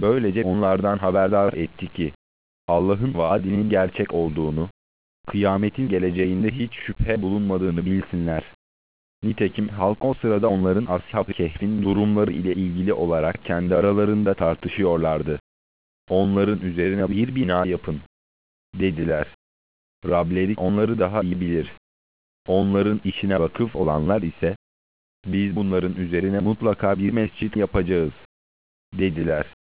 Böylece onlardan haberdar etti ki, Allah'ın vaadinin gerçek olduğunu, kıyametin geleceğinde hiç şüphe bulunmadığını bilsinler. Nitekim halk o sırada onların Ashab-ı Kehf'in durumları ile ilgili olarak kendi aralarında tartışıyorlardı. Onların üzerine bir bina yapın, dediler. Rableri onları daha iyi bilir. Onların işine vakıf olanlar ise, biz bunların üzerine mutlaka bir mescit yapacağız, dediler.